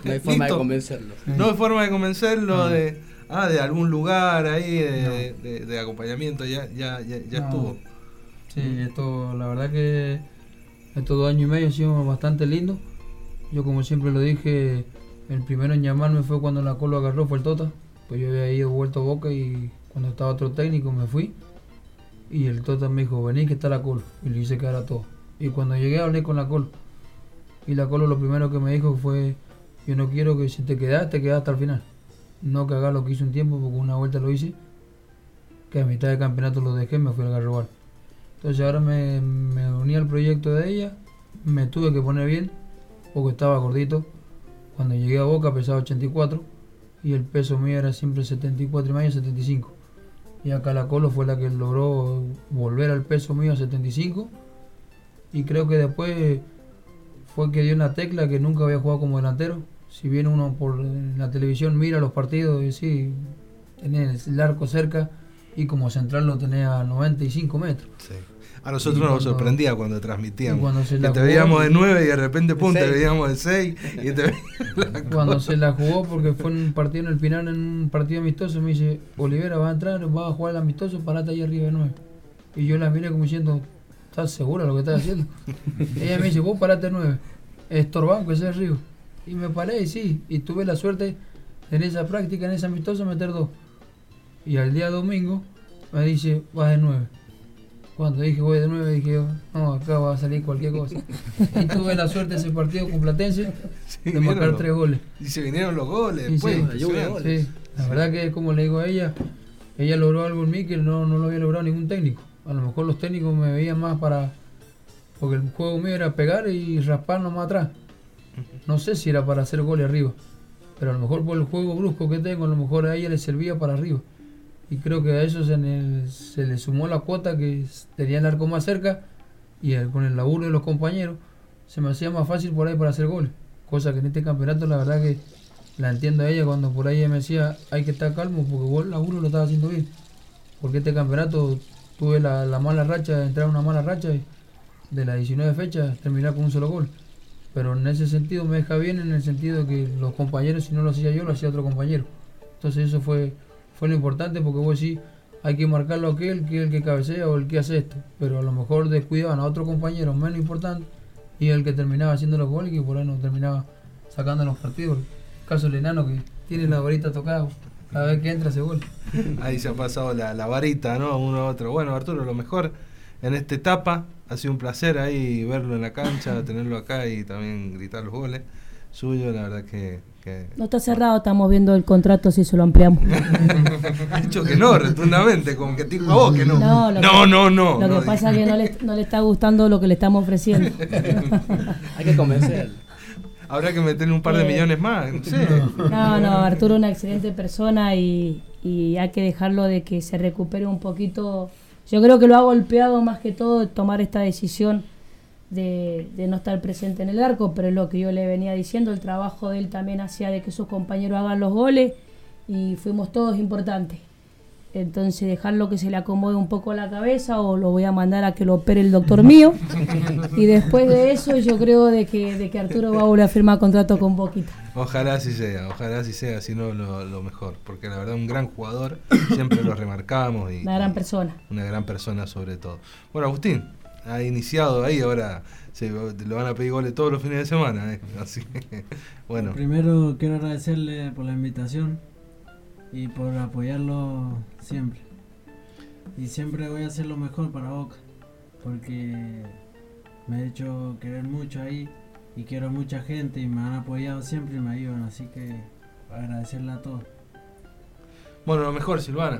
No hay forma de convencerlo. No hay forma de convencerlo de algún lugar ahí de acompañamiento, ya estuvo. Sí, esto, la verdad que estos 2 años y medio han sido bastante lindos. Yo, como siempre lo dije, el primero en llamarme fue cuando la Colo agarró, fue el Tota. Pues yo había ido vuelto a Boca y cuando estaba otro técnico me fui. Y el Tota me dijo, vení que está la Colo. Y le hice quedar a todo. Y cuando llegué hablé con la Colo. Y la Colo lo primero que me dijo fue, yo no quiero que si te quedás hasta el final. No que hagas lo que hice un tiempo, porque una vuelta lo hice, que a mitad de campeonato lo dejé y me fui al Garrobal. Entonces ahora me uní al proyecto de ella, me tuve que poner bien, porque estaba gordito. Cuando llegué a Boca pesaba 84 y el peso mío era siempre 74 y medio, 75. Y acá la Colo fue la que logró volver al peso mío a 75. Y creo que después fue que dio una tecla que nunca había jugado como delantero. Si bien uno por la televisión mira los partidos y sí, tenés el arco cerca y como central lo tenés a 95 metros. Sí. A nosotros nos sorprendía cuando transmitíamos. Que te jugó, veíamos de 9 y de repente pum, te veíamos de 6. Cuando se la jugó, porque fue en un partido en el Pinar, en un partido amistoso, me dice, Olivera va a entrar, va a jugar el amistoso, parate ahí arriba de 9. Y yo la miré como diciendo, ¿estás segura de lo que estás haciendo? Ella me dice, vos parate 9, estorbán que sea arriba. Y me paré y sí, y tuve la suerte en esa práctica, en ese amistoso, meter 2. Y al día domingo me dice, vas de 9. Cuando dije voy de 9, dije yo, no, acá va a salir cualquier cosa. Y tuve la suerte ese partido con Platense de marcar 3 goles. Y se vinieron los goles. Después, sí, la verdad que como le digo a ella logró algo en mí que no lo había logrado ningún técnico. A lo mejor los técnicos me veían más porque el juego mío era pegar y raspar nomás atrás. No sé si era para hacer goles arriba, pero a lo mejor por el juego brusco que tengo, a lo mejor a ella le servía para arriba. Y creo que a eso se le sumó la cuota que tenía el arco más cerca y con el laburo de los compañeros se me hacía más fácil por ahí para hacer goles. Cosa que en este campeonato la verdad que la entiendo a ella cuando por ahí ella me decía hay que estar calmo porque vos el laburo lo estás haciendo bien. Porque este campeonato tuve la mala racha de entrar a una mala racha y de las 19 fechas terminar con un solo gol. Pero en ese sentido me deja bien, en el sentido de que los compañeros, si no lo hacía yo, lo hacía otro compañero. Entonces eso fue lo importante, porque vos decís, hay que marcarlo a aquel que es el que cabecea o el que hace esto. Pero a lo mejor descuidaban a otro compañero menos importante y el que terminaba haciendo los goles y que por ahí no terminaba sacando los partidos. El caso del enano que tiene la varita tocada, cada vez que entra ese gol. Ahí se ha pasado la varita, ¿no? Uno a otro. Bueno, Arturo, lo mejor en esta etapa. Ha sido un placer ahí verlo en la cancha, tenerlo acá y también gritar los goles suyos, la verdad que... No está cerrado, estamos viendo el contrato si se lo ampliamos. Ha dicho que no, rotundamente, como que te dijo a vos que no. No. Lo que pasa es que no le está gustando lo que le estamos ofreciendo. Hay que convencerlo. Habrá que meterle un par de millones más, no sé. No, Arturo es una excelente persona y hay que dejarlo de que se recupere un poquito. Yo creo que lo ha golpeado más que todo tomar esta decisión de no estar presente en el arco, pero es lo que yo le venía diciendo, el trabajo de él también hacía de que sus compañeros hagan los goles y fuimos todos importantes. Entonces dejarlo que se le acomode un poco la cabeza o lo voy a mandar a que lo opere el doctor mío y después de eso yo creo de que Arturo va a volver a firmar contrato con Boquita. Ojalá así sea, si no lo mejor, porque la verdad un gran jugador, siempre lo remarcamos y una gran persona sobre todo. Bueno, Agustín, ha iniciado ahí, ahora le van a pedir goles todos los fines de semana, así que bueno. Primero quiero agradecerle por la invitación y por apoyarlo siempre. Y siempre voy a hacer lo mejor para Boca, porque me he hecho querer mucho ahí y quiero a mucha gente y me han apoyado siempre y me ayudan, así que agradecerle a todos. Bueno, lo mejor, Silvana.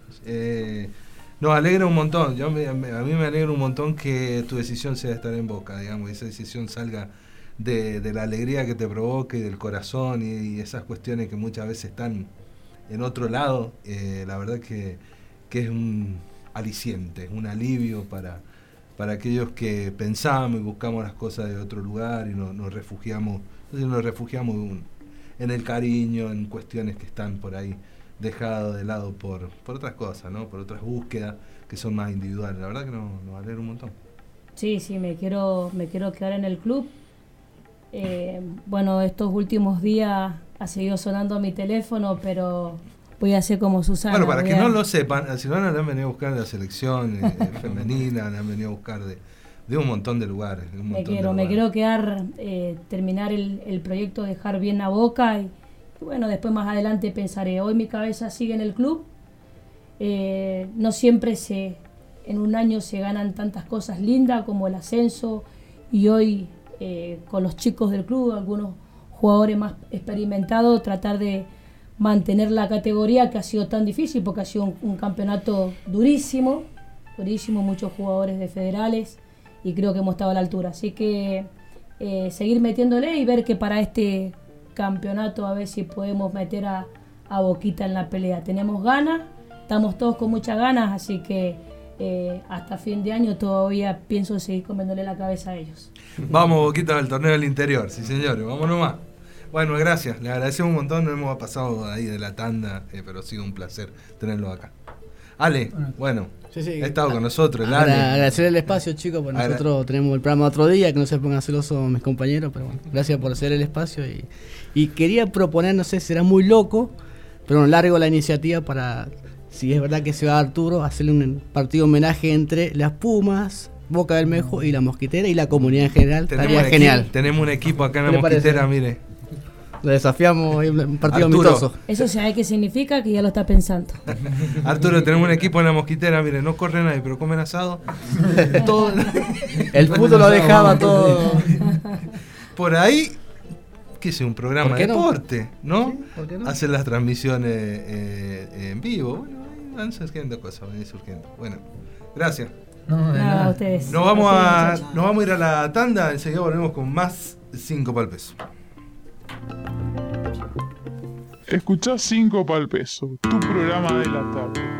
Nos alegra un montón. A mí me alegra un montón que tu decisión sea estar en Boca, digamos, y esa decisión salga de la alegría que te provoque, del corazón y esas cuestiones que muchas veces están en otro lado. La verdad que es un aliciente, un alivio para aquellos que pensamos y buscamos las cosas de otro lugar y nos refugiamos en el cariño, en cuestiones que están por ahí dejadas de lado por otras cosas, ¿no? Por otras búsquedas que son más individuales. La verdad que nos alegra un montón. Sí, me quiero quedar en el club. Bueno, estos últimos días ha seguido sonando mi teléfono, pero voy a hacer como Susana. Bueno, para que no lo sepan, a Silvana la han venido a buscar de la selección femenina, la han venido a buscar de un montón de lugares. Me quiero quedar, terminar el proyecto, dejar bien a Boca y bueno, después más adelante pensaré. Hoy mi cabeza sigue en el club. No siempre en un año se ganan tantas cosas lindas como el ascenso y hoy con los chicos del club, algunos jugadores más experimentados, tratar de mantener la categoría que ha sido tan difícil porque ha sido un campeonato durísimo, muchos jugadores de federales y creo que hemos estado a la altura, así que seguir metiéndole y ver que para este campeonato a ver si podemos meter a Boquita en la pelea. Tenemos ganas, estamos todos con muchas ganas, así que hasta fin de año todavía pienso seguir comiéndole la cabeza a ellos. Vamos, Boquita, al torneo del interior, sí señores, vamos nomás. Bueno, gracias, le agradecemos un montón, nos hemos pasado ahí de la tanda, pero ha sido un placer tenerlo acá. Ale, bueno, sí. ha estado con nosotros, el Ale. Agradecer el espacio, chicos, porque nosotros tenemos el programa otro día, que no se pongan celosos mis compañeros, pero bueno, gracias por hacer el espacio y quería proponer, no sé, será muy loco, pero largo la iniciativa para, si es verdad que se va Arturo, hacerle un partido homenaje entre las Pumas, Boca Bermejo y la Mosquitera y la comunidad en general. Estaría genial. Tenemos un equipo acá en la Mosquitera, mire. Lo desafiamos en un partido Arturo. amistoso. Eso sabe qué significa, que ya lo está pensando. Arturo, tenemos un equipo en la Mosquitera, mire, no corre nadie, pero comen asado. Todo. El fútbol lo dejaba todo. Por ahí, que es un programa de deporte, ¿no? Sí, ¿por qué no? Hacen las transmisiones en vivo. Bueno, van surgiendo cosas, van surgiendo. Bueno, gracias. No, de Nada, nada. a ustedes. Nos vamos a muchachos. ir a la tanda, enseguida volvemos con más 5 pa'l peso. Escuchá 5 pa'l peso, tu programa de la tarde.